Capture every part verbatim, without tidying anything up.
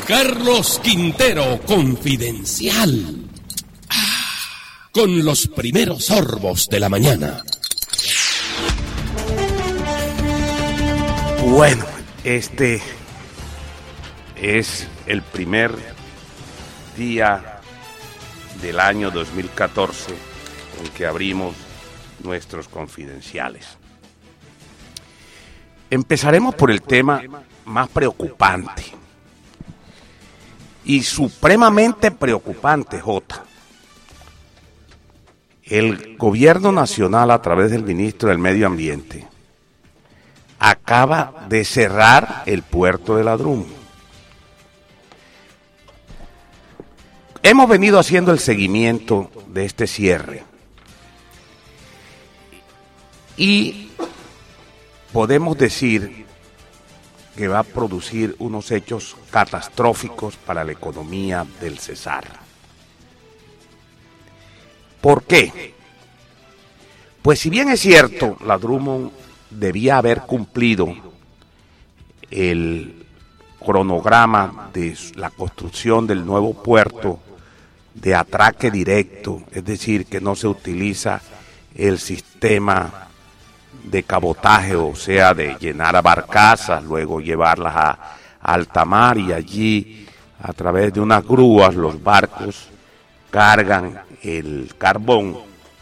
Carlos Quintero, Confidencial. Ah, con los primeros sorbos de la mañana. Bueno, este es el primer día del año dos mil catorce en que abrimos nuestros confidenciales. Empezaremos por el tema más preocupante y supremamente preocupante, Jota. El gobierno nacional, a través del ministro del Medio Ambiente, acaba de cerrar el puerto de Ladrón. Hemos venido haciendo el seguimiento de este cierre y podemos decir que va a producir unos hechos catastróficos para la economía del Cesar. ¿Por qué? Pues si bien es cierto, la Drummond debía haber cumplido el cronograma de la construcción del nuevo puerto de atraque directo, es decir, que no se utiliza el sistema de cabotaje, o sea, de llenar a barcazas, luego llevarlas a, a alta mar y allí a través de unas grúas los barcos cargan el carbón,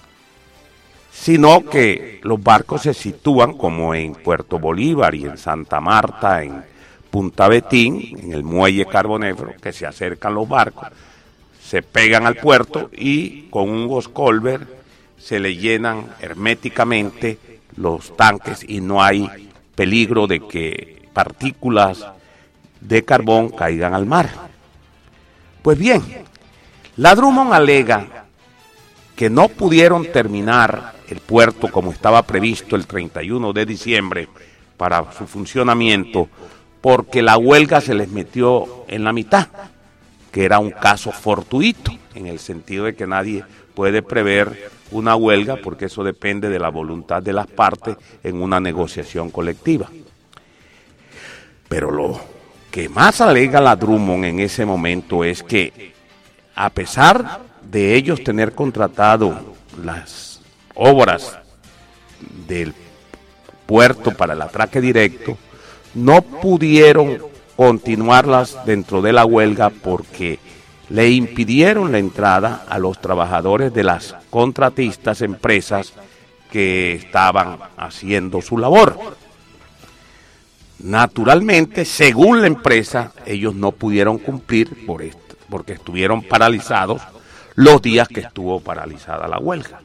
sino que los barcos se sitúan como en Puerto Bolívar y en Santa Marta, en Punta Betín, en el muelle carbonífero, que se acercan los barcos, se pegan al puerto y con un Goscolver se le llenan herméticamente los tanques y no hay peligro de que partículas de carbón caigan al mar. Pues bien, la Drummond alega que no pudieron terminar el puerto como estaba previsto el treinta y uno de diciembre para su funcionamiento porque la huelga se les metió en la mitad, que era un caso fortuito, en el sentido de que nadie puede prever una huelga porque eso depende de la voluntad de las partes en una negociación colectiva. Pero lo que más alega la Drummond en ese momento es que a pesar de ellos tener contratado las obras del puerto para el atraque directo, no pudieron continuarlas dentro de la huelga porque le impidieron la entrada a los trabajadores de las contratistas empresas que estaban haciendo su labor. Naturalmente, según la empresa, ellos no pudieron cumplir por esto, porque estuvieron paralizados los días que estuvo paralizada la huelga.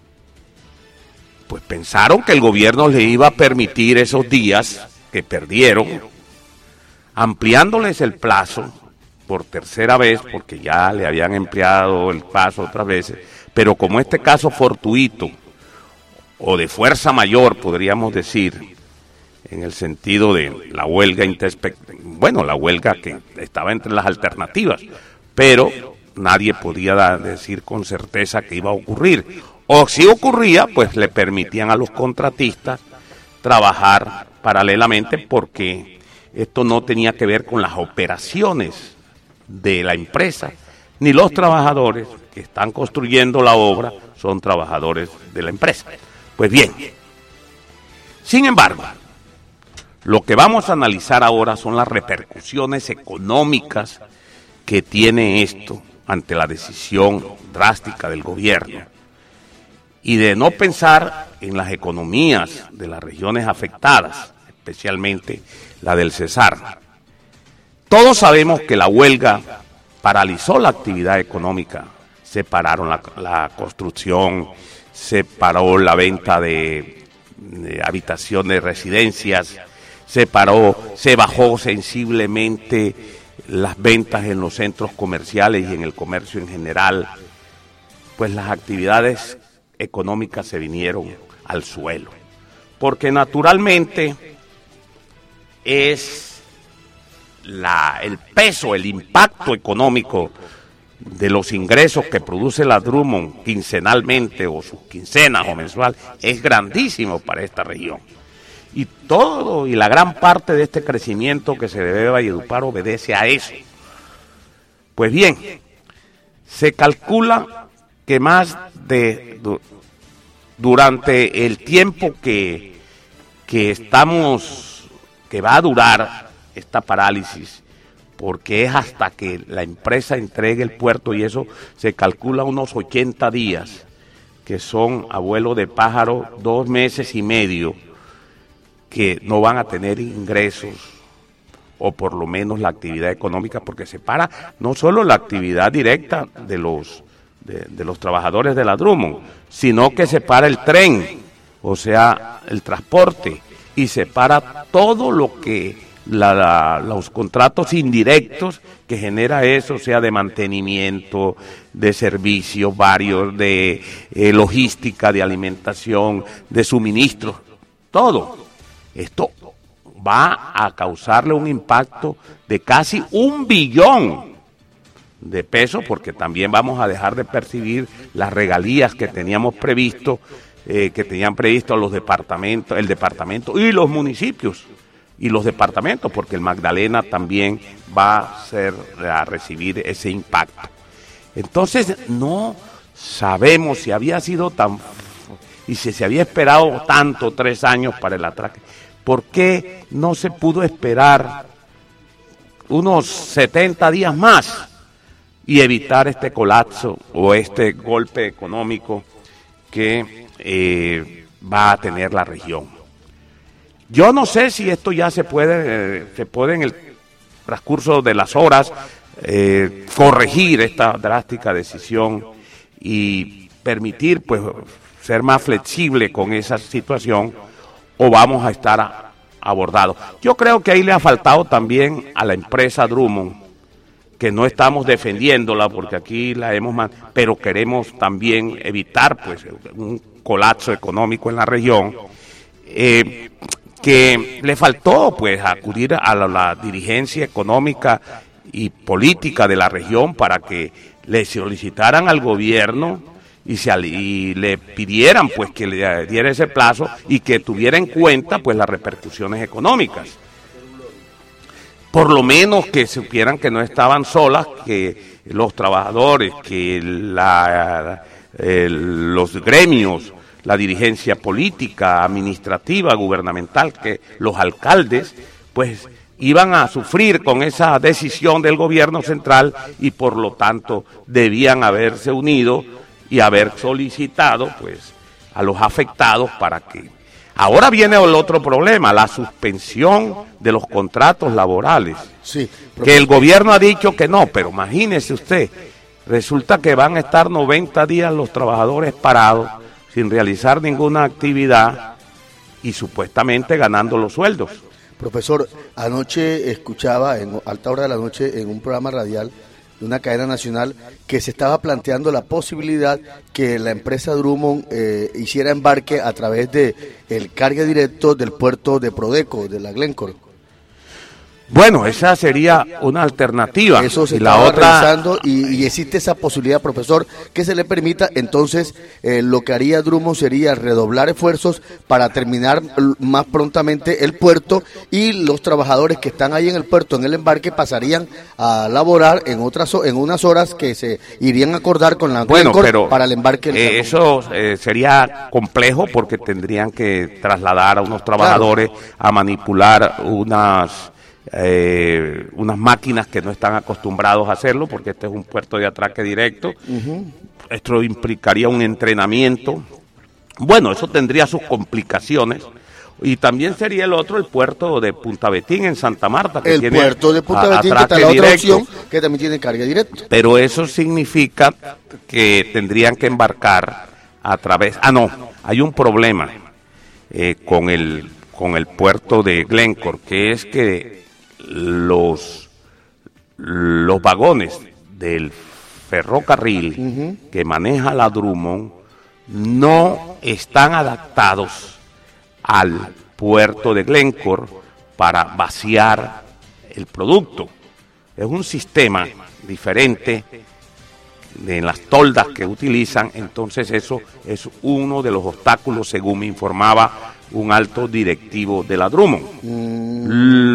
Pues pensaron que el gobierno les iba a permitir esos días que perdieron, ampliándoles el plazo por tercera vez, porque ya le habían empleado el plazo otras veces, pero como este caso fortuito, o de fuerza mayor, podríamos decir, en el sentido de la huelga, bueno, la huelga que estaba entre las alternativas, pero nadie podía dar, decir con certeza que iba a ocurrir, o si ocurría, pues le permitían a los contratistas trabajar paralelamente, porque esto no tenía que ver con las operaciones de la empresa, ni los trabajadores que están construyendo la obra son trabajadores de la empresa. Pues bien, sin embargo, lo que vamos a analizar ahora son las repercusiones económicas que tiene esto ante la decisión drástica del gobierno y de no pensar en las economías de las regiones afectadas, especialmente la del Cesar. Todos sabemos que la huelga paralizó la actividad económica, se pararon la, la construcción, se paró la venta de, de habitaciones, residencias, se paró, se bajó sensiblemente las ventas en los centros comerciales y en el comercio en general, pues las actividades económicas se vinieron al suelo, porque naturalmente es la, el peso, el impacto económico de los ingresos que produce la Drummond quincenalmente o sus quincenas o mensual es grandísimo para esta región. Y todo y la gran parte de este crecimiento que se debe a Valledupar obedece a eso, Pues bien, se calcula que más de durante el tiempo que, que estamos, que va a durar esta parálisis, porque es hasta que la empresa entregue el puerto, y eso se calcula unos ochenta días, que son, abuelo de pájaro, dos meses y medio, que no van a tener ingresos, o por lo menos la actividad económica, porque se para no solo la actividad directa de los, de, de los trabajadores de la Drummond, sino que se para el tren, o sea, el transporte, y se para todo lo que la, la, los contratos indirectos que genera eso, sea de mantenimiento, de servicios varios, de eh, logística, de alimentación, de suministros, todo. Esto va a causarle un impacto de casi un billón de pesos, porque también vamos a dejar de percibir las regalías que teníamos previsto, eh, que tenían previsto los departamentos, el departamento y los municipios y los departamentos, porque el Magdalena también va a ser a recibir ese impacto. Entonces no sabemos si había sido tan y si se había esperado tanto, tres años para el atraque. ¿Por qué no se pudo esperar unos setenta días más y evitar este colapso o este golpe económico que eh, va a tener la región? Yo no sé si esto ya se puede, eh, se puede en el transcurso de las horas eh, corregir esta drástica decisión y permitir, pues, ser más flexible con esa situación, o vamos a estar abordados. Yo creo que ahí le ha faltado también a la empresa Drummond, que no estamos defendiéndola porque aquí la hemos, man- pero queremos también evitar, pues, un colapso económico en la región, eh, que le faltó, pues, acudir a la, la dirigencia económica y política de la región para que le solicitaran al gobierno y, se, y le pidieran, pues, que le diera ese plazo y que tuviera en cuenta, pues, las repercusiones económicas. Por lo menos que supieran que no estaban solas, que los trabajadores, que la, eh, los gremios, la dirigencia política, administrativa, gubernamental, que los alcaldes, pues, iban a sufrir con esa decisión del gobierno central y por lo tanto debían haberse unido y haber solicitado, pues, a los afectados para que... Ahora viene el otro problema, la suspensión de los contratos laborales. Sí, que el gobierno ha dicho que no, pero imagínese usted, resulta que van a estar noventa días los trabajadores parados sin realizar ninguna actividad y supuestamente ganando los sueldos. Profesor, anoche escuchaba en alta hora de la noche en un programa radial de una cadena nacional que se estaba planteando la posibilidad que la empresa Drummond eh, hiciera embarque a través de el cargue directo del puerto de Prodeco, de la Glencore. Bueno, esa sería una alternativa. Eso se y la estaba otra revisando y, y existe esa posibilidad, profesor, que se le permita. Entonces, eh, lo que haría Drummond sería redoblar esfuerzos para terminar más prontamente el puerto, y los trabajadores que están ahí en el puerto, en el embarque, pasarían a laborar en otras en unas horas que se irían a acordar con la bueno, Glencore pero para el embarque. Eh, eso eh, sería complejo porque tendrían que trasladar a unos trabajadores claro. a manipular unas... Eh, unas máquinas que no están acostumbrados a hacerlo, porque este es un puerto de atraque directo. Uh-huh. Esto implicaría un entrenamiento. Bueno, eso tendría sus complicaciones. Y también sería el otro, el puerto de Punta Betín en Santa Marta, que el tiene puerto de Punta Betín, que está la otra opción, que también tiene carga directa. Pero eso significa que tendrían que embarcar a través... Ah, no, hay un problema eh, con el con el puerto de Glencore, que es que los los vagones del ferrocarril uh-huh. que maneja la Drummond no están adaptados al puerto de Glencore para vaciar el producto. Es un sistema diferente de las toldas que utilizan, entonces eso es uno de los obstáculos, según me informaba un alto directivo de la Drummond. Mm.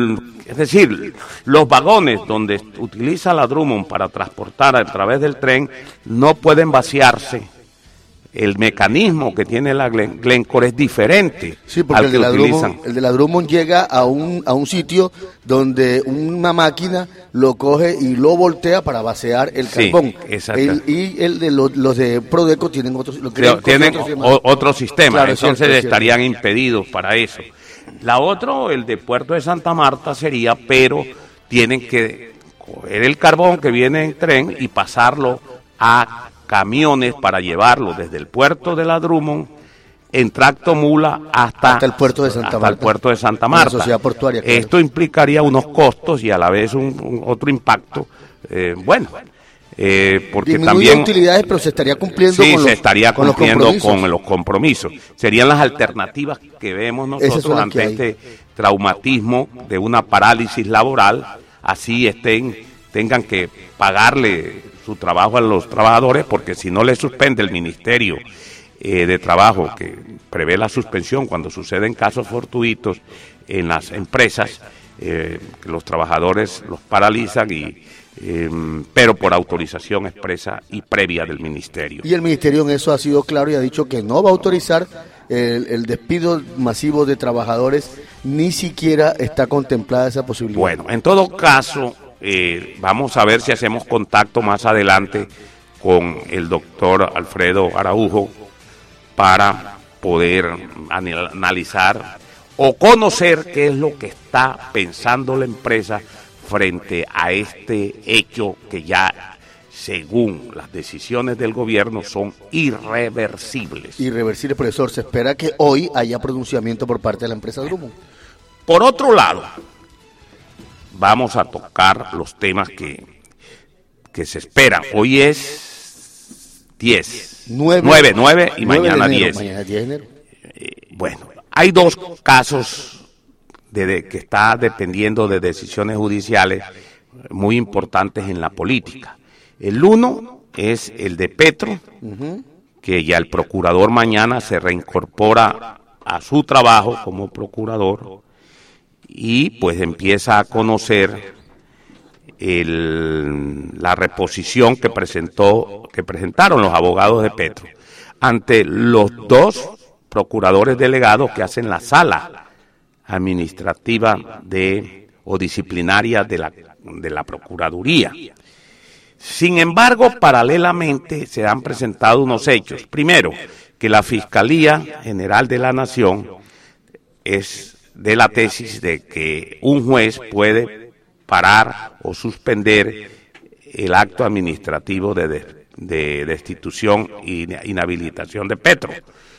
Es decir, los vagones donde utiliza la Drummond para transportar a través del tren no pueden vaciarse. El mecanismo que tiene la Glen, Glencore es diferente sí, porque al el que de, la utilizan. Drummond, el de la Drummond llega a un, a un sitio donde una máquina lo coge y lo voltea para vaciar el Sí, carbón. exacto. El, y el de los, los de Prodeco tienen otro, lo que Pero tienen otro sistema. o, otro sistema, Claro, es entonces cierto, es estarían impedidos para eso. La otra, el de Puerto de Santa Marta sería, pero tienen que coger el carbón que viene en tren y pasarlo a camiones para llevarlo desde el puerto de la Drummond en tracto mula hasta, Hasta el puerto de Santa hasta Marta. el puerto de Santa Una Marta. sociedad portuaria, claro. Esto implicaría unos costos y a la vez un, un otro impacto, eh, bueno, eh, porque Disminuye también utilidades, pero se estaría cumpliendo sí, con se los, estaría con los cumpliendo compromisos. con los compromisos. Serían las alternativas que vemos Esas nosotros son las ante que hay. este traumatismo de una parálisis laboral, así estén tengan que pagarle su trabajo a los trabajadores, porque si no le suspende el Ministerio eh, de Trabajo, que prevé la suspensión cuando suceden casos fortuitos en las empresas, eh, que los trabajadores los paralizan, y eh, pero por autorización expresa y previa del Ministerio. Y el Ministerio en eso ha sido claro y ha dicho que no va a autorizar el, el despido masivo de trabajadores, ni siquiera está contemplada esa posibilidad. Bueno, en todo caso, eh, vamos a ver si hacemos contacto más adelante con el doctor Alfredo Araujo para poder anal- analizar o conocer qué es lo que está pensando la empresa frente a este hecho que ya, según las decisiones del gobierno, son irreversibles. Irreversible, profesor. Se espera que hoy haya pronunciamiento por parte de la empresa Drummond. Por otro lado, vamos a tocar los temas que, que se esperan. Hoy es diez, Nueve. nueve, nueve y nueve de mañana enero, diez. Mañana diez de enero. Eh, bueno, hay dos casos de, de, que está dependiendo de decisiones judiciales muy importantes en la política. El uno es el de Petro, uh-huh. que ya el procurador mañana se reincorpora a su trabajo como procurador y pues empieza a conocer el, la reposición que presentó, que presentaron los abogados de Petro ante los dos procuradores delegados que hacen la sala administrativa de o disciplinaria de la de la Procuraduría. Sin embargo, paralelamente se han presentado unos hechos. Primero, que la Fiscalía General de la Nación es de la tesis de que un juez puede parar o suspender el acto administrativo de, de, de destitución e inhabilitación de Petro,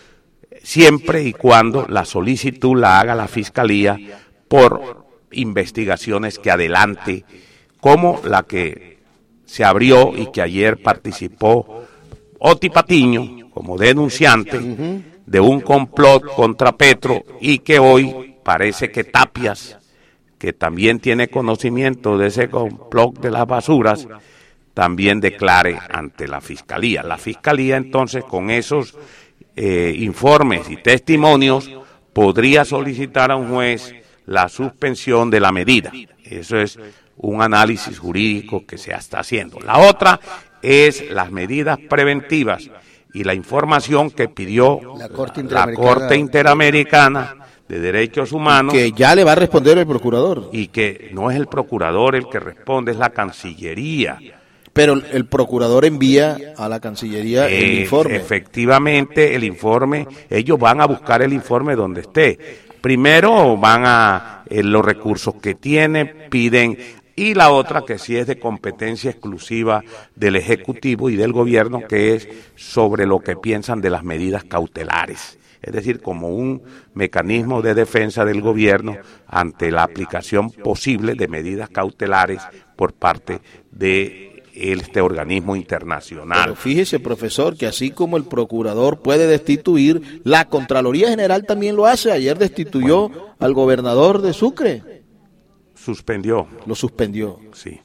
siempre y cuando la solicitud la haga la Fiscalía por investigaciones que adelante, como la que se abrió y que ayer participó Oti Patiño como denunciante uh-huh. de un complot contra Petro, y que hoy parece que Tapias, que también tiene conocimiento de ese complot de las basuras, también declare ante la Fiscalía. La Fiscalía entonces, con esos eh, informes y testimonios, podría solicitar a un juez la suspensión de la medida. Eso es un análisis jurídico que se está haciendo. La otra es las medidas preventivas y la información que pidió la Corte Interamericana, la Corte Interamericana de Derechos Humanos. Que ya le va a responder el procurador. Y que no es el procurador el que responde, es la Cancillería. Pero el procurador envía a la Cancillería eh, el informe. Efectivamente, el informe, ellos van a buscar el informe donde esté. Primero van a eh, los recursos que tiene, piden, y la otra que sí es de competencia exclusiva del Ejecutivo y del Gobierno, que es sobre lo que piensan de las medidas cautelares. Es decir, como un mecanismo de defensa del Gobierno ante la aplicación posible de medidas cautelares por parte de este organismo internacional. Pero fíjese, profesor, que así como el procurador puede destituir, la Contraloría General también lo hace. Ayer destituyó bueno, al gobernador de Sucre. Suspendió. Lo suspendió. Sí.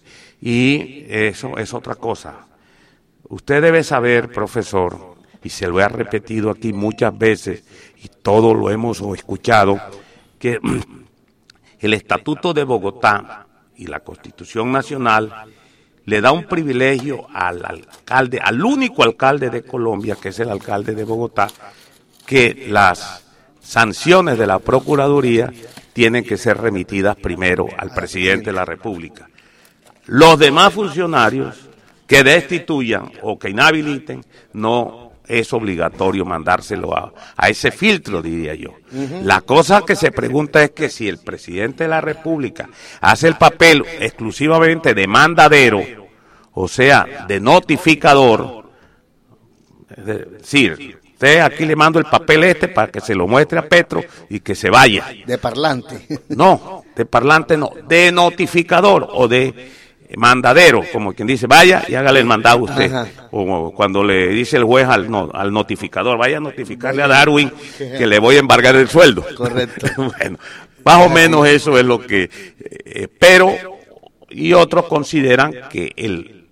Y eso es otra cosa. Usted debe saber, profesor, y se lo he repetido aquí muchas veces, y todos lo hemos escuchado, que el Estatuto de Bogotá y la Constitución Nacional le da un privilegio al alcalde, al único alcalde de Colombia, que es el alcalde de Bogotá, que las sanciones de la Procuraduría tienen que ser remitidas primero al presidente de la República. Los demás funcionarios que destituyan o que inhabiliten, no es obligatorio mandárselo a, a ese filtro, diría yo. Uh-huh. La cosa que se pregunta es que si el presidente de la República hace el papel exclusivamente de mandadero, o sea, de notificador, es decir, usted aquí le mando el papel este para que se lo muestre a Petro y que se vaya. De parlante. No, de parlante no, de notificador o de mandadero, como quien dice, vaya y hágale el mandado a usted. Ajá. O cuando le dice el juez al, no, al notificador, vaya a notificarle a Darwin que le voy a embargar el sueldo. Correcto. Bueno, más o menos eso es lo que... Eh, pero, y otros consideran que el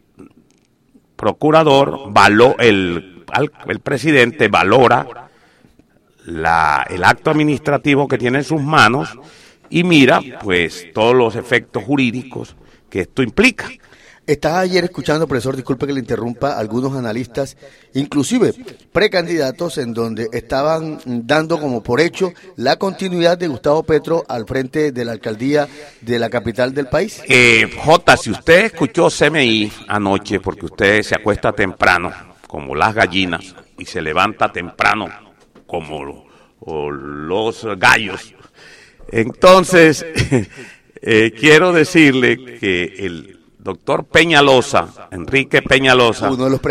procurador, való, el, el presidente valora la, el acto administrativo que tiene en sus manos y mira, pues, todos los efectos jurídicos que esto implica. Estaba ayer escuchando, profesor, disculpe que le interrumpa, algunos analistas, inclusive precandidatos, en donde estaban dando como por hecho la continuidad de Gustavo Petro al frente de la alcaldía de la capital del país. Eh, Jota, si usted escuchó C M I anoche, porque usted se acuesta temprano, como las gallinas, y se levanta temprano, como o los gallos, entonces... Eh, quiero decirle que el doctor Peñalosa, Enrique Peñalosa,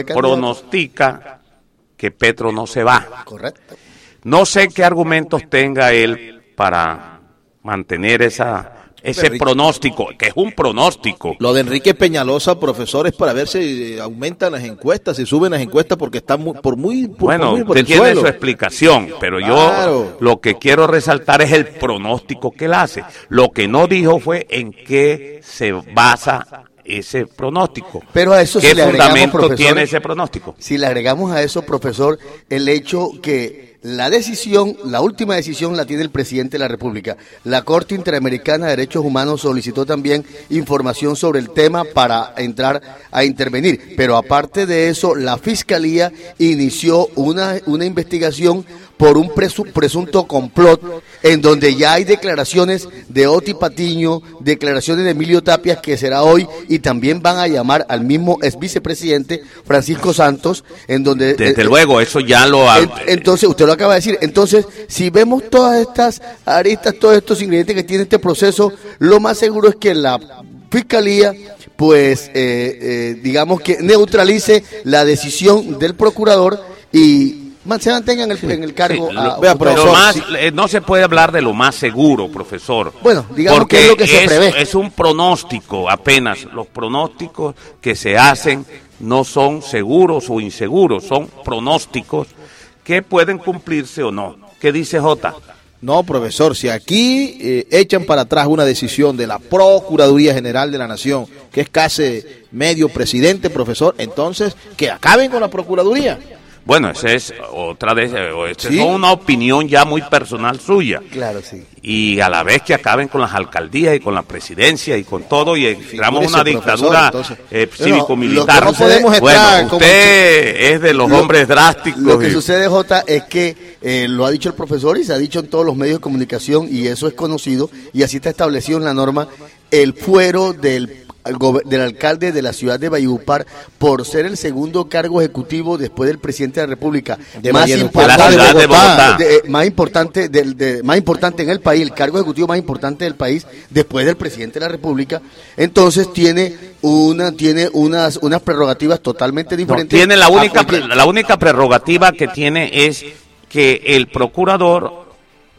pronostica que Petro no se va. Correcto. No sé qué argumentos tenga él para mantener esa ese Enrique, pronóstico, que es un pronóstico. Lo de Enrique Peñalosa, profesor, es para ver si aumentan las encuestas, si suben las encuestas, porque están muy, por muy por, bueno, por muy por usted el tiene suelo. Su explicación, pero claro. Yo lo que quiero resaltar es el pronóstico que él hace. Lo que no dijo fue en qué se basa ese pronóstico. Pero a eso ¿Qué si le agregamos, fundamento profesor, tiene ese pronóstico? Si le agregamos a eso, profesor, el hecho que la decisión, la última decisión la tiene el presidente de la República. La Corte Interamericana de Derechos Humanos solicitó también información sobre el tema para entrar a intervenir. Pero aparte de eso, la Fiscalía inició una, una investigación por un presu, presunto complot en donde ya hay declaraciones de Oti Patiño, declaraciones de Emilio Tapia, que será hoy, y también van a llamar al mismo ex vicepresidente Francisco Santos, en donde... Desde eh, luego, eso ya lo... Ha... Entonces, usted lo acaba de decir, entonces, si vemos todas estas aristas, todos estos ingredientes que tiene este proceso, lo más seguro es que la Fiscalía, pues, eh, eh, digamos que neutralice la decisión del procurador y... se mantengan en el, en el cargo. Sí, a, lo, a, pero más, sí. No se puede hablar de lo más seguro, profesor. Bueno, digamos que es lo que se es, prevé. Es un pronóstico apenas. Los pronósticos que se hacen no son seguros o inseguros, son pronósticos que pueden cumplirse o no. ¿Qué dice Jota? No, profesor, si aquí eh, echan para atrás una decisión de la Procuraduría General de la Nación, que es casi medio presidente, profesor, entonces que acaben con la Procuraduría. Bueno, esa es otra de esa ¿Sí? es una opinión ya muy personal suya. Claro, sí. Y a la vez que acaben con las alcaldías y con la presidencia y con todo y entramos una dictadura eh, cívico-militar. No podemos estar bueno, usted como... es de los lo, hombres drásticos. Lo que y... sucede, Jota, es que eh, lo ha dicho el profesor y se ha dicho en todos los medios de comunicación y eso es conocido y así está establecido en la norma el fuero del del alcalde de la ciudad de Valledupar por ser el segundo cargo ejecutivo después del presidente de la República de más, importante, de de Bogotá. De, de, más importante del de, más importante en el país, el cargo ejecutivo más importante del país después del presidente de la República, entonces tiene una tiene unas unas prerrogativas totalmente diferentes. No, tiene la única a, la única prerrogativa que tiene es que el procurador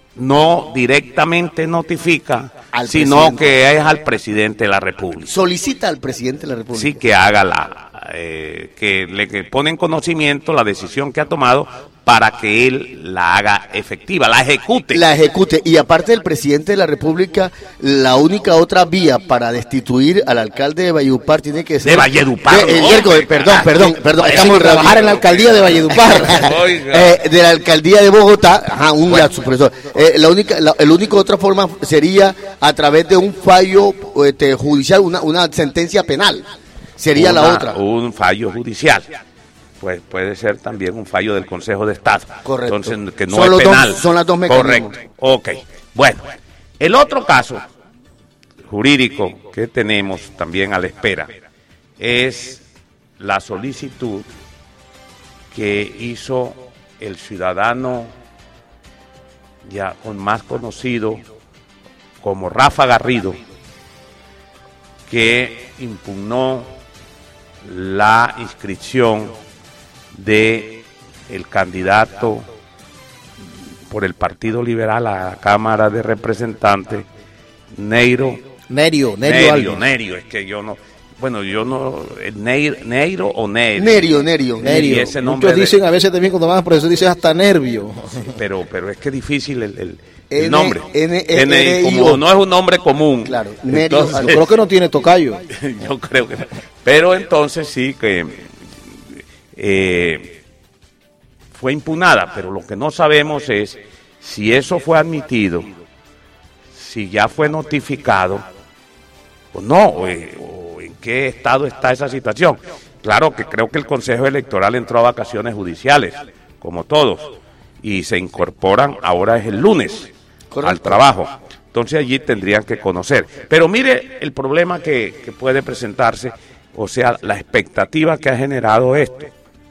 no directamente notifica, al sino presidente. Que es al presidente de la República. Solicita al presidente de la República. Sí, que haga la, eh, que le que pone en conocimiento la decisión que ha tomado para que él la haga efectiva, la ejecute. La ejecute. Y aparte del presidente de la República, la única otra vía para destituir al alcalde de Valledupar tiene que ser... De Valledupar, de, no, el, hombre, perdón, perdón, perdón. Estamos a trabajar en la alcaldía de Valledupar. eh, de la alcaldía de Bogotá, ajá, un bueno. profesor. Eh, la única, la, el único otra forma sería a través de un fallo este, judicial, una, una sentencia penal. Sería una, la otra. Un fallo judicial. Pues puede ser también un fallo del Consejo de Estado. Correcto. Entonces, que no son es penal. Dos, son las dos mecanismos. Correcto. Ok. Bueno, el otro caso jurídico que tenemos también a la espera es la solicitud que hizo el ciudadano ya con más conocido como Rafa Garrido, que impugnó la inscripción de el candidato por el Partido Liberal a la Cámara de Representantes, Neiro. Nerio, Nerio, Nerio, Nerio, Nerio, es que yo no, bueno, yo no, Neiro, Neiro o Nerio. Nerio, Nerio. Nerio. Y ese nombre Muchos dicen de, a veces también cuando van a profesor dicen hasta nervio. Sí, pero, pero es que es difícil el, el, el N, nombre. N, N, N, N, como no es un nombre común. Claro, Nerio. Entonces, Yo creo que no tiene tocayo. yo creo que no. Pero entonces sí que eh, fue impugnada, pero lo que no sabemos es si eso fue admitido, si ya fue notificado o no, o, o en qué estado está esa situación. Claro que creo que el Consejo Electoral entró a vacaciones judiciales, como todos, y se incorporan, ahora es el lunes, correcto, al trabajo. Entonces allí tendrían que conocer. Pero mire el problema que, que puede presentarse, o sea, la expectativa que ha generado esto.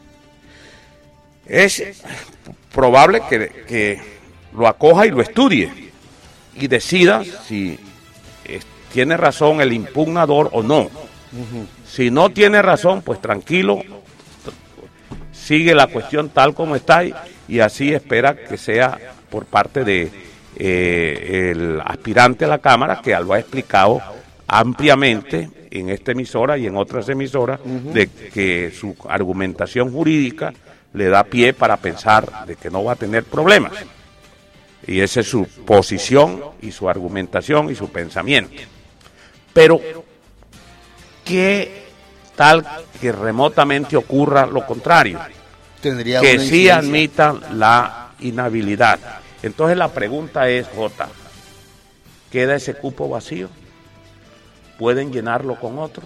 Es probable que, que lo acoja y lo estudie y decida si eh, tiene razón el impugnador o no. Uh-huh. Si no tiene razón, pues tranquilo, sigue la cuestión tal como está y, y así espera que sea por parte de eh, el aspirante a la Cámara, que lo ha explicado ampliamente en esta emisora y en otras emisoras, uh-huh, de que su argumentación jurídica le da pie para pensar de que no va a tener problemas. Y esa es su posición y su argumentación y su pensamiento. Pero, ¿qué tal que remotamente ocurra lo contrario? Tendría que una sí incidencia. admitan la inhabilidad. Entonces la pregunta es, Jota, ¿queda ese cupo vacío? ¿Pueden llenarlo con otro?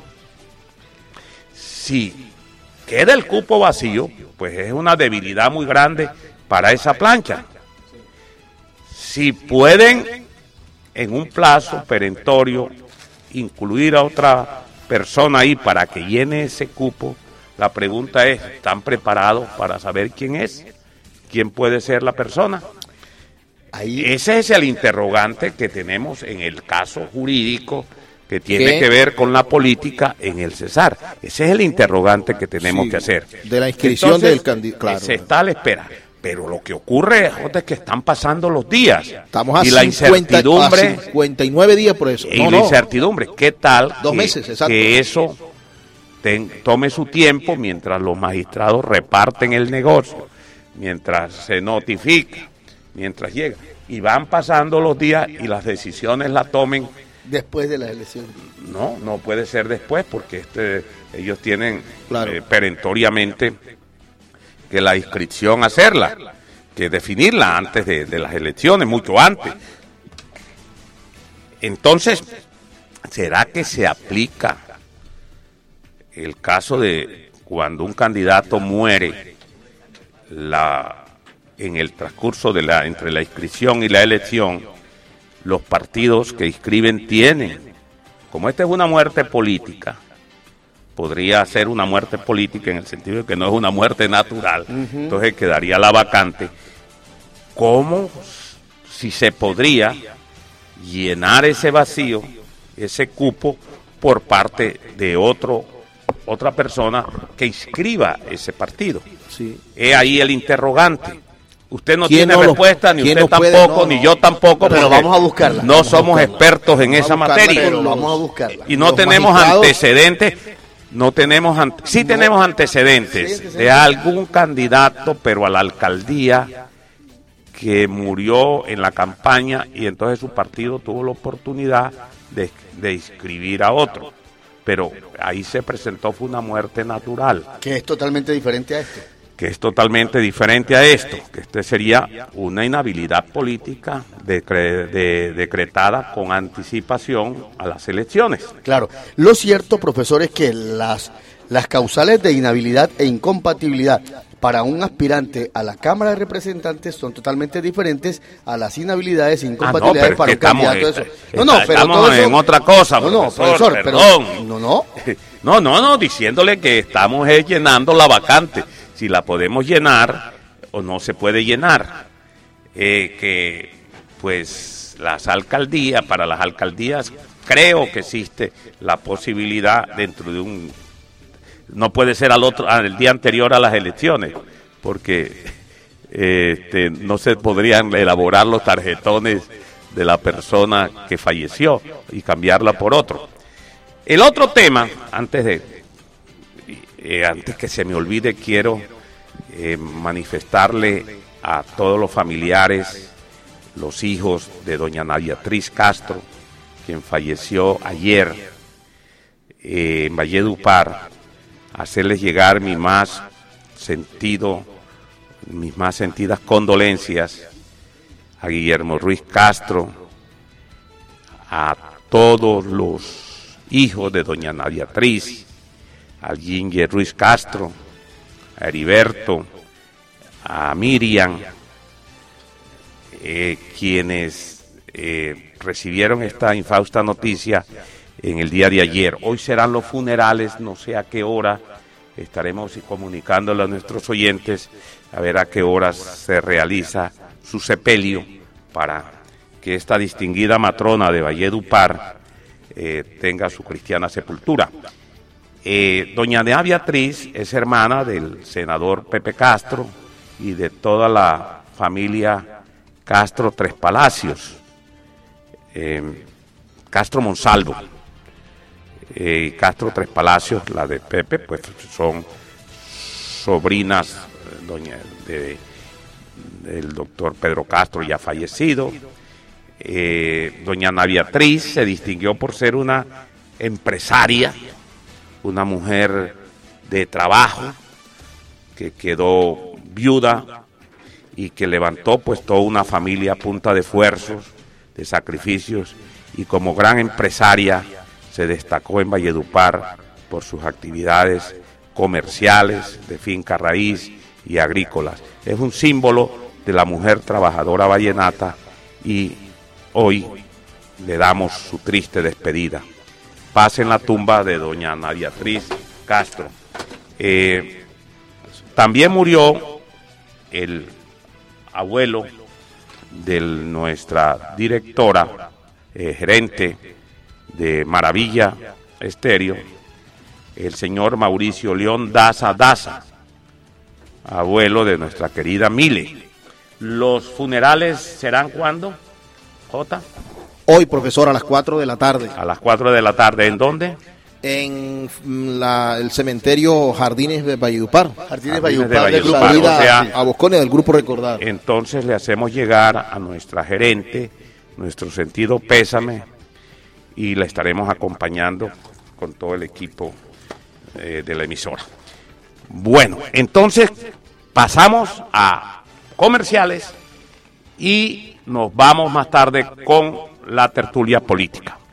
Si queda el cupo vacío, pues es una debilidad muy grande para esa plancha. Si pueden, en un plazo perentorio, incluir a otra persona ahí para que llene ese cupo, la pregunta es, ¿están preparados para saber quién es? ¿Quién puede ser la persona? Ahí. Ese es el interrogante que tenemos en el caso jurídico que tiene ¿Qué? que ver con la política en el Cesar. Ese es el interrogante que tenemos sí, que hacer. De la inscripción Entonces, del candidato. Claro. Se está a la espera. Pero lo que ocurre es que están pasando los días. Estamos a, y la cincuenta, incertidumbre, a cincuenta y nueve días por eso. Y no, la no. incertidumbre, ¿qué tal Dos que, meses, exacto. que eso ten, tome su tiempo mientras los magistrados reparten el negocio, mientras se notifica, mientras llega? Y van pasando los días y las decisiones las tomen después de las elecciones. No, no puede ser después porque este, ellos tienen claro. eh, perentoriamente que la inscripción hacerla, que definirla antes de, de las elecciones, mucho antes. Entonces, ¿será que se aplica el caso de cuando un candidato muere la, en el transcurso de la entre la inscripción y la elección? Los partidos que inscriben tienen, como esta es una muerte política, podría ser una muerte política en el sentido de que no es una muerte natural, uh-huh, entonces quedaría la vacante. ¿Cómo, si se podría llenar ese vacío, ese cupo, por parte de otro otra persona que inscriba ese partido? Sí. Es ahí el interrogante. Usted no ¿Quién tiene no respuesta, lo, ni usted no tampoco, puede? No, ni no. yo tampoco, pero vamos a buscarla. No somos expertos en vamos esa buscarla, materia. pero vamos a buscarla. Y no Los tenemos magistrados... antecedentes No tenemos, ante, sí no, tenemos antecedentes sí, de algún candidato, pero a la alcaldía, que murió en la campaña y entonces su partido tuvo la oportunidad de, de inscribir a otro. Pero ahí se presentó, fue una muerte natural. Que es totalmente diferente a esto. Que es totalmente diferente a esto, que este sería una inhabilidad política decre, de, decretada con anticipación a las elecciones. Claro, lo cierto, profesor, es que las, las causales de inhabilidad e incompatibilidad para un aspirante a la Cámara de Representantes son totalmente diferentes a las inhabilidades e incompatibilidades ah, no, para un candidato. Está, eso. No, no, pero estamos todo eso, en otra cosa, no, no, profesor, profesor, perdón. Pero, no, no. No, no, no, diciéndole que estamos eh, llenando la vacante. Si la podemos llenar o no se puede llenar, eh, que pues las alcaldías, para las alcaldías creo que existe la posibilidad dentro de un, no puede ser al otro, al día anterior a las elecciones, porque eh, este, no se podrían elaborar los tarjetones de la persona que falleció y cambiarla por otro. El otro tema, antes de Eh, antes que se me olvide, quiero eh, manifestarle a todos los familiares, los hijos de doña Nadiatriz Castro, quien falleció ayer eh, en Valledupar, hacerles llegar mi más sentido, mis más sentidas condolencias a Guillermo Ruiz Castro, a todos los hijos de doña Nadiatriz, a Ginger Ruiz Castro, a Heriberto, a Miriam, eh, quienes eh, recibieron esta infausta noticia en el día de ayer. Hoy serán los funerales, no sé a qué hora, estaremos comunicándole a nuestros oyentes a ver a qué horas se realiza su sepelio para que esta distinguida matrona de Valledupar eh, tenga su cristiana sepultura. Eh, doña Nadiatriz es hermana del senador Pepe Castro y de toda la familia Castro Tres Palacios, eh, Castro Monsalvo, eh, Castro Tres Palacios, la de Pepe, pues son sobrinas doña, de, del doctor Pedro Castro, ya fallecido. Eh, doña Nadiatriz se distinguió por ser una empresaria, una mujer de trabajo que quedó viuda y que levantó pues toda una familia a punta de esfuerzos, de sacrificios, y como gran empresaria se destacó en Valledupar por sus actividades comerciales, de finca raíz y agrícolas. Es un símbolo de la mujer trabajadora vallenata y hoy le damos su triste despedida. Paz en la tumba de doña Nadiatriz Castro. Eh, también murió el abuelo de nuestra directora, eh, gerente de Maravilla Estéreo, el señor Mauricio León Daza Daza, abuelo de nuestra querida Mile. ¿Los funerales serán cuándo, Jota? Hoy, profesor, a las cuatro de la tarde. A las cuatro de la tarde, ¿en dónde? En la, el cementerio Jardines de Valledupar. Jardines, Jardines de Valledupar, de Valledupar, del grupo, o sea, a Boscones del Grupo Recordar. Entonces le hacemos llegar a nuestra gerente nuestro sentido pésame y la estaremos acompañando con todo el equipo eh, de la emisora. Bueno, entonces pasamos a comerciales y nos vamos más tarde con la tertulia política.